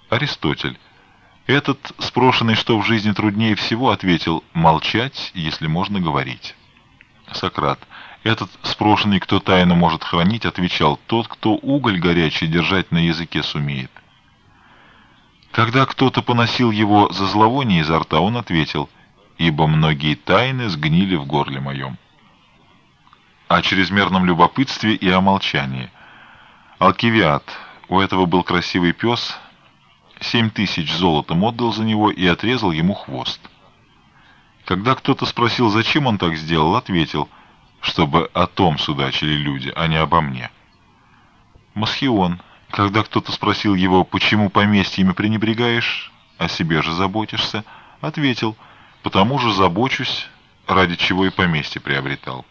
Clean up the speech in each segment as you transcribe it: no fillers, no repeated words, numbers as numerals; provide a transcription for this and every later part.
Аристотель. Этот, спрошенный, что в жизни труднее всего, ответил: молчать, если можно говорить. Сократ. Этот, спрошенный, кто тайну может хранить, отвечал: тот, кто уголь горячий держать на языке сумеет. Когда кто-то поносил его за зловоние изо рта, он ответил: ибо многие тайны сгнили в горле моем. О чрезмерном любопытстве и о молчании. Алкивиад. У этого был красивый пес, 7000 золотом отдал за него и отрезал ему хвост. Когда кто-то спросил, зачем он так сделал, ответил: чтобы о том судачили люди, а не обо мне. Масхион. Когда кто-то спросил его, почему поместьями пренебрегаешь, о себе же заботишься, ответил: потому же забочусь, ради чего и поместье приобретал.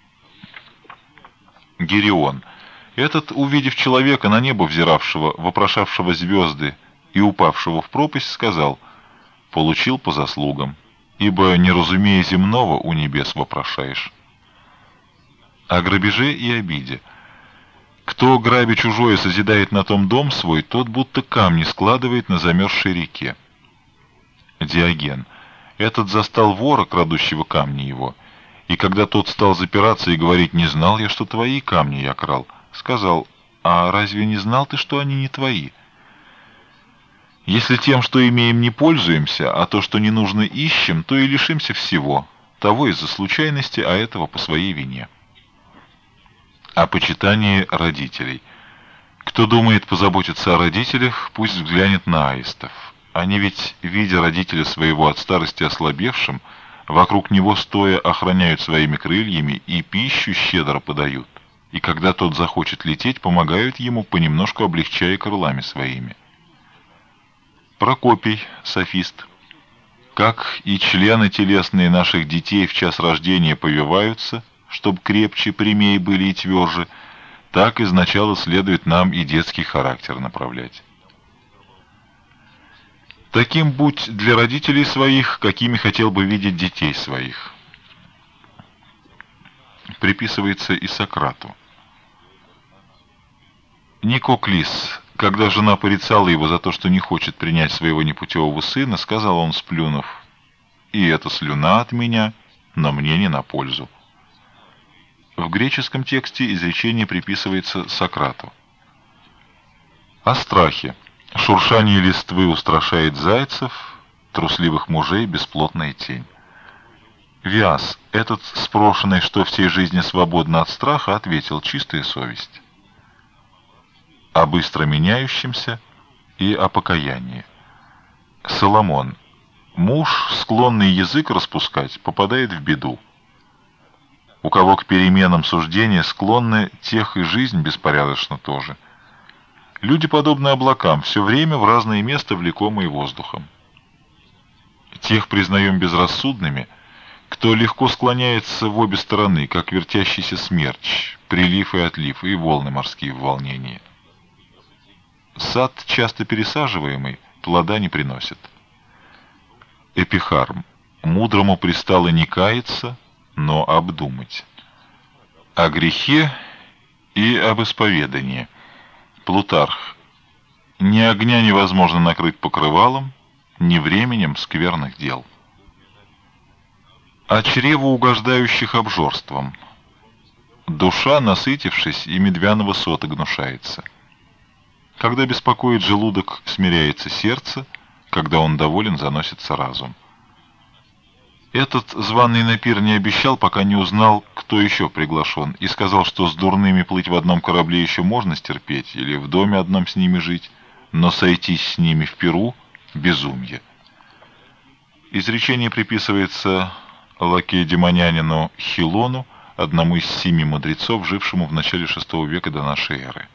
Гирион. Этот, увидев человека, на небо взиравшего, вопрошавшего звезды и упавшего в пропасть, сказал: получил по заслугам, ибо, не разумея земного, у небес вопрошаешь. О грабеже и обиде. Кто, грабя чужое, созидает на том дом свой, тот будто камни складывает на замерзшей реке. Диоген. Этот застал вора, крадущего камни его, и когда тот стал запираться и говорить: не знал я, что твои камни я крал, сказал: а разве не знал ты, что они не твои? Если тем, что имеем, не пользуемся, а то, что не нужно, ищем, то и лишимся всего, того из-за случайности, а этого по своей вине. О почитании родителей. Кто думает позаботиться о родителях, пусть взглянет на аистов. Они ведь, видя родителя своего от старости ослабевшим, вокруг него стоя охраняют своими крыльями и пищу щедро подают, и когда тот захочет лететь, помогают ему, понемножку облегчая крылами своими. Прокопий, софист. Как и члены телесные наших детей в час рождения повиваются, чтоб крепче, прямее были и тверже, так изначала следует нам и детский характер направлять. Таким будь для родителей своих, какими хотел бы видеть детей своих. Приписывается и Сократу. Никоклис, когда жена порицала его за то, что не хочет принять своего непутевого сына, сказал он, сплюнув: и эта слюна от меня, но мне не на пользу. В греческом тексте изречение приписывается Сократу. О страхе. Шуршание листвы устрашает зайцев, трусливых мужей бесплотная тень. Виас, этот, спрошенный, что всей жизни свободно от страха, ответил: чистая совесть. О быстро меняющемся и о покаянии. Соломон. Муж, склонный язык распускать, попадает в беду. У кого к переменам суждения склонны, тех и жизнь беспорядочна тоже. Люди подобны облакам, все время в разное место влекомые воздухом. Тех признаем безрассудными, кто легко склоняется в обе стороны, как вертящийся смерч, прилив и отлив, и волны морские в волнении. Сад, часто пересаживаемый, плода не приносит. Эпихарм. Мудрому пристало не каяться, но обдумать. О грехе и об исповедании. Плутарх. Ни огня невозможно накрыть покрывалом, ни временем скверных дел. О чревоугождающих обжорством. Душа, насытившись, и медвяного сота гнушается. Когда беспокоит желудок, смиряется сердце, когда он доволен, заносится разум. Этот званый на пир не обещал, пока не узнал, кто еще приглашен, и сказал, что с дурными плыть в одном корабле еще можно стерпеть, или в доме одном с ними жить, но сойтись с ними в пиру — безумье. Изречение приписывается лакедемонянину Хилону, одному из 7 мудрецов, жившему в начале VI века до нашей эры.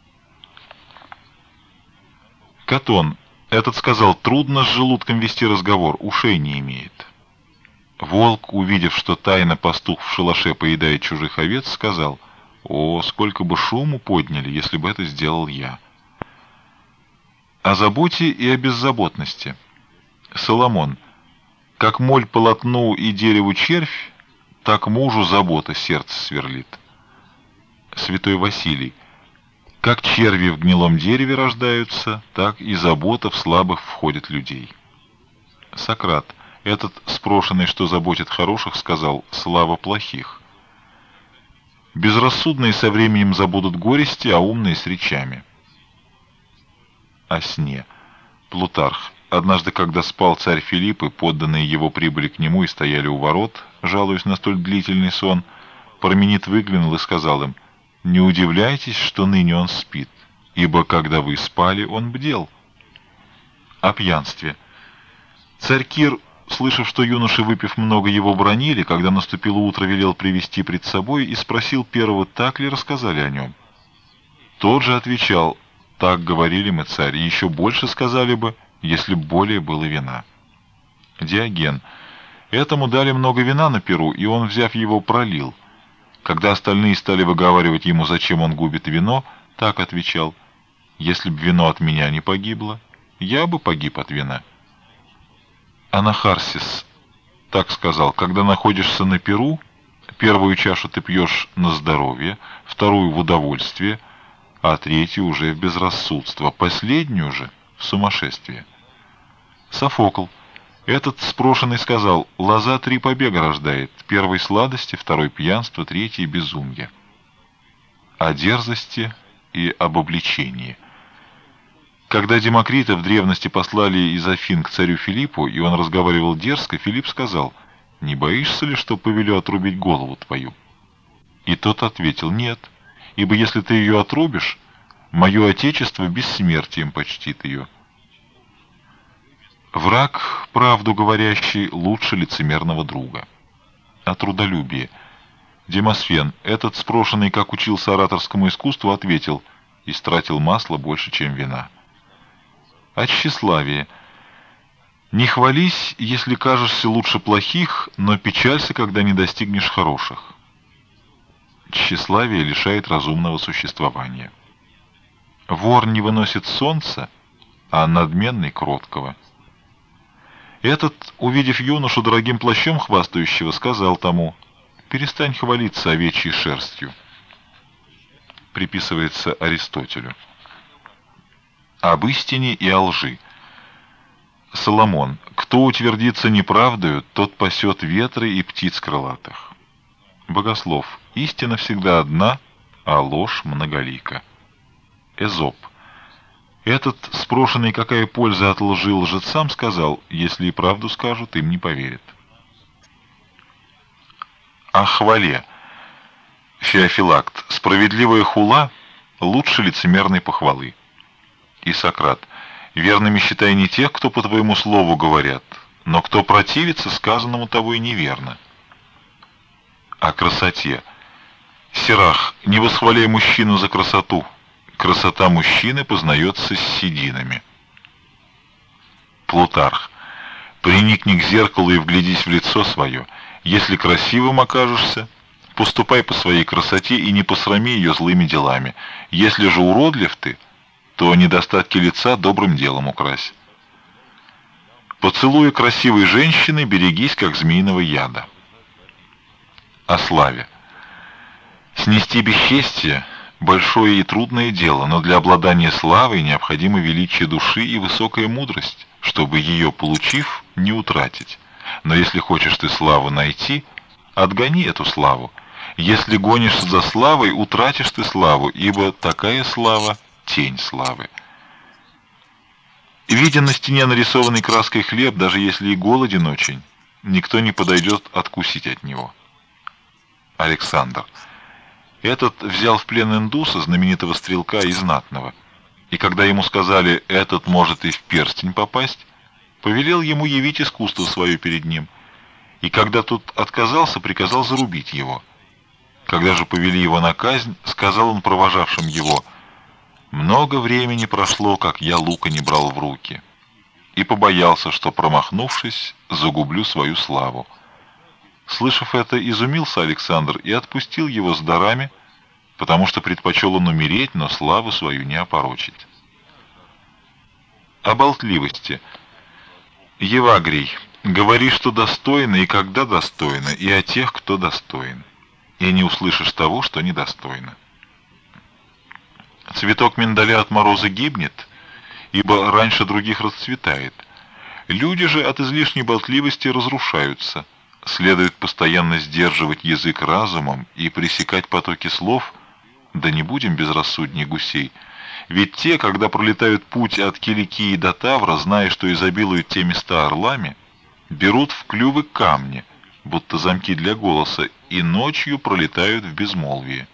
Катон. Этот сказал: трудно с желудком вести разговор, ушей не имеет. Волк, увидев, что тайно пастух в шалаше поедает чужих овец, сказал: о, сколько бы шуму подняли, если бы это сделал я. О заботе и о беззаботности. Соломон. Как моль полотну и дереву червь, так мужу забота сердце сверлит. Святой Василий. Как черви в гнилом дереве рождаются, так и забота в слабых входит людей. Сократ, этот спрошенный, что заботит хороших, сказал: слава плохих. Безрассудные со временем забудут горести, а умные с речами. О сне. Плутарх. Однажды, когда спал царь Филипп, и подданные его прибыли к нему и стояли у ворот, жалуясь на столь длительный сон, Парменид выглянул и сказал им: «Не удивляйтесь, что ныне он спит, ибо когда вы спали, он бдел». О пьянстве. Царь Кир, слышав, что юноши, выпив много, его бранили, когда наступило утро, велел привести пред собой и спросил первого, так ли рассказали о нем. Тот же отвечал: «Так говорили мы, царь, и еще больше сказали бы, если б более было вина». Диоген. Этому дали много вина на пиру, и он, взяв его, пролил. Когда остальные стали выговаривать ему, зачем он губит вино, так отвечал: «Если б вино от меня не погибло, я бы погиб от вина». Анахарсис так сказал: когда находишься на пиру, первую чашу ты пьешь на здоровье, вторую в удовольствие, а третью уже в безрассудство, последнюю же в сумасшествие. Софокл. Этот спрошенный сказал: лоза 3 побега рождает: первый сладости, второй пьянство, третий безумие. О дерзости и об обличении. Когда Демокрита в древности послали из Афин к царю Филиппу, и он разговаривал дерзко, Филипп сказал: «Не боишься ли, что повелю отрубить голову твою?» И тот ответил: «Нет, ибо если ты ее отрубишь, мое отечество бессмертием почтит ее». Враг, правду говорящий, лучше лицемерного друга. О трудолюбии. Демосфен, этот спрошенный, как учился ораторскому искусству, ответил: «Истратил масла больше, чем вина». О тщеславии. Не хвались, если кажешься лучше плохих, но печалься, когда не достигнешь хороших. Тщеславие лишает разумного существования. Вор не выносит солнца, а надменный — кроткого. Этот, увидев юношу дорогим плащом хвастающего, сказал тому: «Перестань хвалиться овечьей шерстью». Приписывается Аристотелю. Об истине и о лжи. Соломон. Кто утвердится неправдою, тот пасет ветры и птиц крылатых. Богослов. Истина всегда одна, а ложь многолика. Эзоп. Этот, спрошенный, какая польза от лжи лжецам, сказал: если и правду скажут, им не поверят. О хвале. Феофилакт. Справедливая хула лучше лицемерной похвалы. И Сократ. Верными считай не тех, кто по твоему слову говорят, но кто противится сказанному тобой неверно. О красоте. Сирах. Не восхваляй мужчину за красоту. Красота мужчины познается с сединами. Плутарх. Приникни к зеркалу и вглядись в лицо свое. Если красивым окажешься, поступай по своей красоте и не посрами ее злыми делами. Если же уродлив ты, то недостатки лица добрым делом укрась. Поцелуя красивой женщины берегись, как змеиного яда. О славе. Снести бесчестие — большое и трудное дело, но для обладания славой необходимо величие души и высокая мудрость, чтобы ее, получив, не утратить. Но если хочешь ты славу найти, отгони эту славу. Если гонишься за славой, утратишь ты славу, ибо такая слава — тень славы. Видя на стене нарисованный краской хлеб, даже если и голоден очень, никто не подойдет откусить от него. Александр. Этот взял в плен индуса, знаменитого стрелка и знатного, и когда ему сказали: этот может и в перстень попасть, повелел ему явить искусство свое перед ним, и когда тот отказался, приказал зарубить его. Когда же повели его на казнь, сказал он провожавшим его: «Много времени прошло, как я лука не брал в руки, и побоялся, что, промахнувшись, загублю свою славу». Слышав это, изумился Александр и отпустил его с дарами, потому что предпочел он умереть, но славу свою не опорочить. О болтливости. Евагрий. Говори, что достойно, и когда достойно, и о тех, кто достоин, и не услышишь того, что недостойно. Цветок миндаля от мороза гибнет, ибо раньше других расцветает. Люди же от излишней болтливости разрушаются. Следует постоянно сдерживать язык разумом и пресекать потоки слов, да не будем безрассудней гусей. Ведь те, когда пролетают путь от Киликии до Тавра, зная, что изобилуют те места орлами, берут в клювы камни, будто замки для голоса, и ночью пролетают в безмолвии.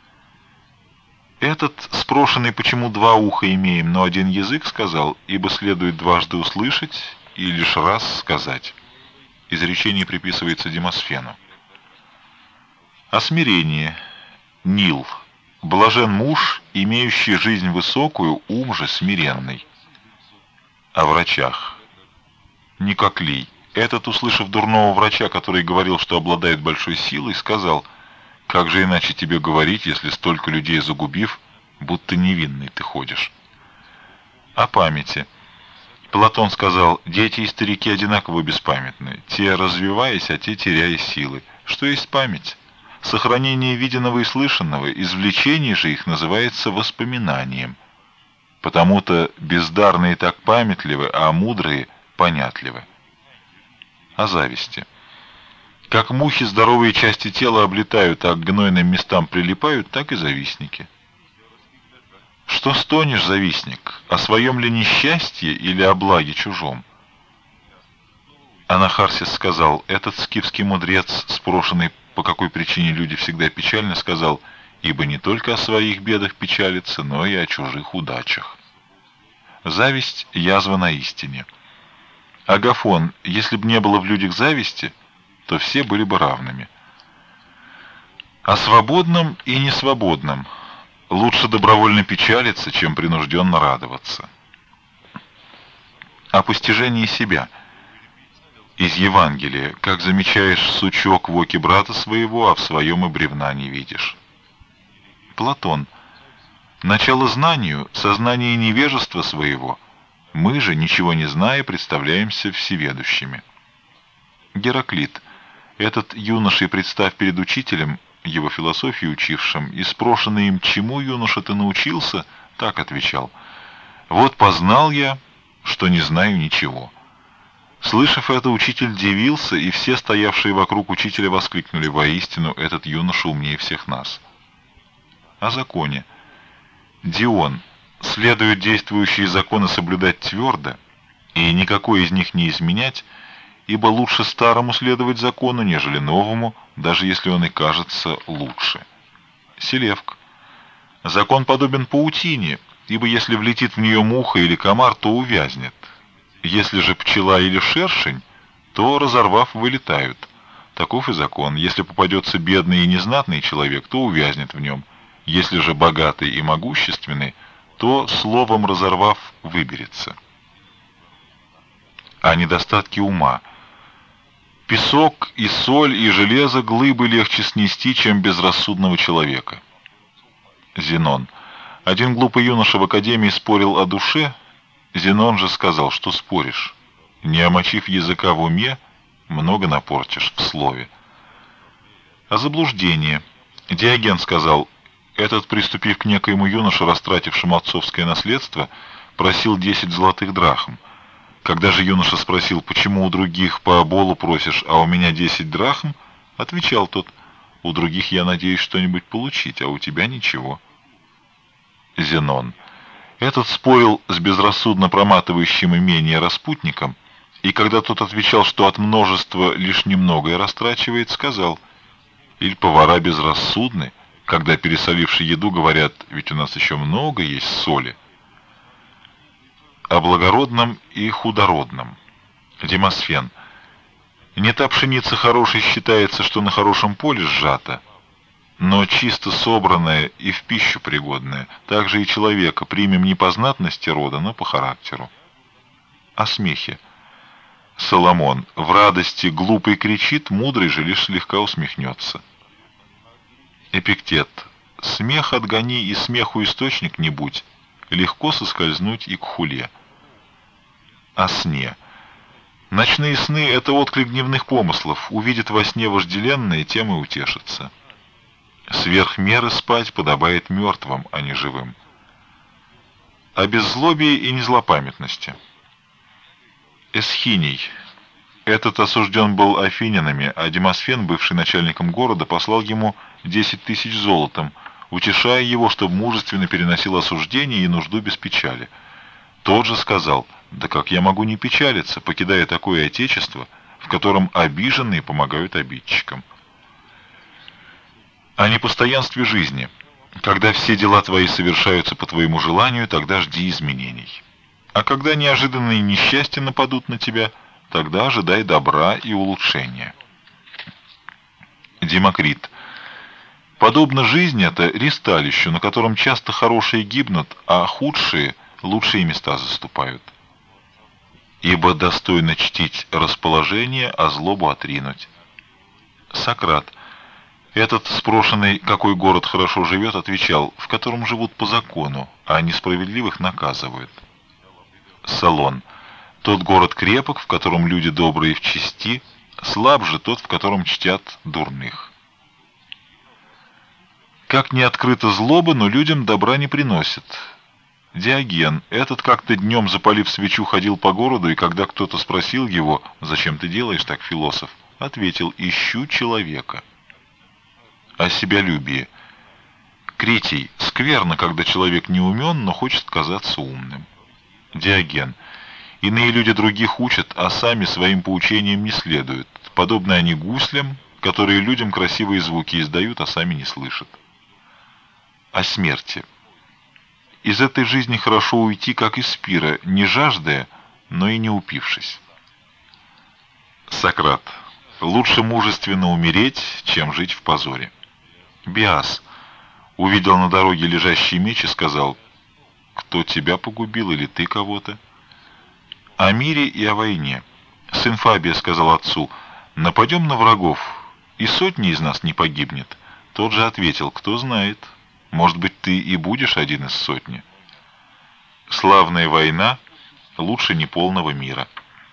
Этот, спрошенный, почему два уха имеем, но один язык, сказал, ибо следует дважды услышать и лишь раз сказать. Изречение приписывается Демосфену. О смирении. Нил. Блажен муж, имеющий жизнь высокую, ум же смиренный. О врачах. Никоклий. Этот, услышав дурного врача, который говорил, что обладает большой силой, сказал: «Как же иначе тебе говорить, если столько людей загубив, будто невинный ты ходишь?» О памяти. Платон сказал: «Дети и старики одинаково беспамятны, те развиваясь, а те теряя силы. Что есть память? Сохранение виденного и слышанного, извлечение же их называется воспоминанием. Потому-то бездарные так памятливы, а мудрые понятливы». О зависти. Как мухи здоровые части тела облетают, а к гнойным местам прилипают, так и завистники. Что стонешь, завистник, о своем ли несчастье или о благе чужом? Анахарсис сказал: этот скифский мудрец, спрошенный, по какой причине люди всегда печальны, сказал: ибо не только о своих бедах печалится, но и о чужих удачах. Зависть — язва на истине. Агафон: если б не было в людях зависти, то все были бы равными. О свободном и несвободном. Лучше добровольно печалиться, чем принужденно радоваться. О постижении себя. Из Евангелия: как замечаешь сучок в оке брата своего, а в своем и бревна не видишь. Платон: начало знанию, сознание невежества своего. Мы же, ничего не зная, представляемся всеведущими. Гераклит: этот юноша, представ перед учителем, его философии учившим, и спрошенный им: чему, юноша, ты научился, так отвечал: вот познал я, что не знаю ничего. Слышав это, учитель дивился, и все стоявшие вокруг учителя воскликнули: воистину, этот юноша умнее всех нас. О законе. Дион: следует действующие законы соблюдать твердо, и никакой из них не изменять, ибо лучше старому следовать закону, нежели новому, даже если он и кажется лучше. Селевк: закон подобен паутине, ибо если влетит в нее муха или комар, то увязнет. Если же пчела или шершень, то, разорвав, вылетают. Таков и закон. Если попадется бедный и незнатный человек, то увязнет в нем. Если же богатый и могущественный, то, словом разорвав, выберется. О недостатке ума. Песок и соль и железо глыбы легче снести, чем безрассудного человека. Зенон: один глупый юноша в академии спорил о душе. Зенон же сказал: что споришь? Не омочив языка в уме, много напортишь в слове. О заблуждении. Диоген сказал: этот, приступив к некоему юноше, растратившему отцовское наследство, просил 10 золотых драхм. Когда же юноша спросил: почему у других по оболу просишь, а у меня 10 драхм, отвечал тот: у других я надеюсь что-нибудь получить, а у тебя ничего. Зенон: этот спорил с безрассудно проматывающим имение распутником, и когда тот отвечал, что от множества лишь немногое растрачивает, сказал: или повара безрассудны, когда, пересоливши еду, говорят: ведь у нас еще много есть соли. О благородном и худородном. Демосфен: не та пшеница хорошей считается, что на хорошем поле сжата, но чисто собранная и в пищу пригодная. Также и человека примем не по знатности рода, но по характеру. О смехе. Соломон: в радости глупый кричит, мудрый же лишь слегка усмехнется. Эпиктет: смех отгони и смеху источник не будь, легко соскользнуть и к хуле. О сне. Ночные сны — это отклик дневных помыслов, увидит во сне вожделенное, тем и утешится. Сверх меры спать подобает мертвым, а не живым. О беззлобии и незлопамятности. Эсхиний. Этот осужден был афинянами, а Демосфен, бывший начальником города, послал ему 10 тысяч золотом, утешая его, чтобы мужественно переносил осуждение и нужду без печали. Тот же сказал: «Да как я могу не печалиться, покидая такое отечество, в котором обиженные помогают обидчикам?» О непостоянстве жизни. Когда все дела твои совершаются по твоему желанию, тогда жди изменений. А когда неожиданные несчастья нападут на тебя, тогда ожидай добра и улучшения. Демокрит. Подобно жизни это ристалищу, на котором часто хорошие гибнут, а худшие лучшие места заступают. Ибо достойно чтить расположение, а злобу отринуть. Сократ. Этот, спрошенный, какой город хорошо живет, отвечал: в котором живут по закону, а несправедливых наказывают. Солон. Тот город крепок, в котором люди добрые в чести, слаб же тот, в котором чтят дурных. Как не открыта злоба, но людям добра не приносит. Диоген. Этот как-то днем, запалив свечу, ходил по городу, и когда кто-то спросил его: «Зачем ты делаешь так, философ?», ответил: «Ищу человека». О себялюбии. Критий. Скверно, когда человек не умен, но хочет казаться умным. Диоген. Иные люди других учат, а сами своим поучениям не следуют. Подобны они гуслям, которые людям красивые звуки издают, а сами не слышат. О смерти. Из этой жизни хорошо уйти, как из пира, не жаждая, но и не упившись. Сократ. Лучше мужественно умереть, чем жить в позоре. Биас. Увидел на дороге лежащий меч и сказал: «Кто тебя погубил, или ты кого-то?» О мире и о войне. Сын Фабия сказал отцу: «Нападем на врагов, и сотни из нас не погибнет». Тот же ответил: «Кто знает, может быть, ты и будешь один из сотни». Славная война лучше неполного мира.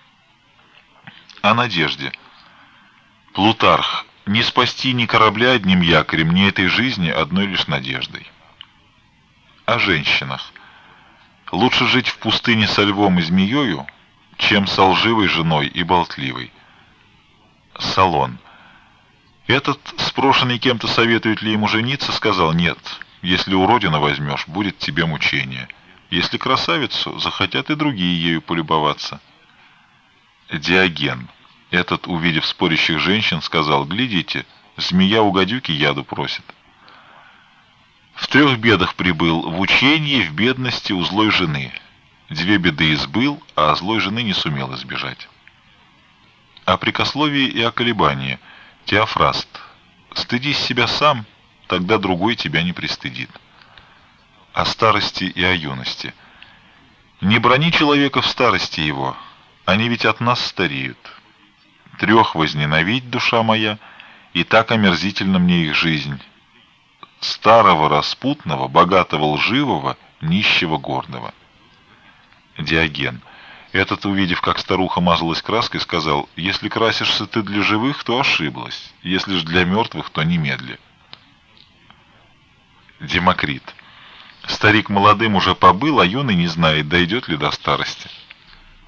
О надежде. Плутарх. Не спасти ни корабля одним якорем, ни этой жизни одной лишь надеждой. О женщинах. Лучше жить в пустыне со львом и змеёю, чем со лживой женой и болтливой. Солон. Этот, спрошенный кем-то, советует ли ему жениться, сказал: «Нет, если уродину возьмешь, будет тебе мучение. Если красавицу, захотят и другие ею полюбоваться». Диоген. Этот, увидев спорящих женщин, сказал: «Глядите, змея у гадюки яду просит». В 3 бедах прибыл: в учении, в бедности, у злой жены. 2 беды избыл, а злой жены не сумел избежать. О прикословии и о колебании. Теофраст. Стыдись себя сам, тогда другой тебя не пристыдит. О старости и о юности. Не брони человека в старости его, они ведь от нас стареют. 3 возненавидь, душа моя, и так омерзительна мне их жизнь. Старого распутного, богатого лживого, нищего гордого. Диоген. Этот, увидев, как старуха мазалась краской, сказал: «Если красишься ты для живых, то ошиблась, если ж для мертвых, то немедли». Демокрит. Старик молодым уже побыл, а юный не знает, дойдет ли до старости.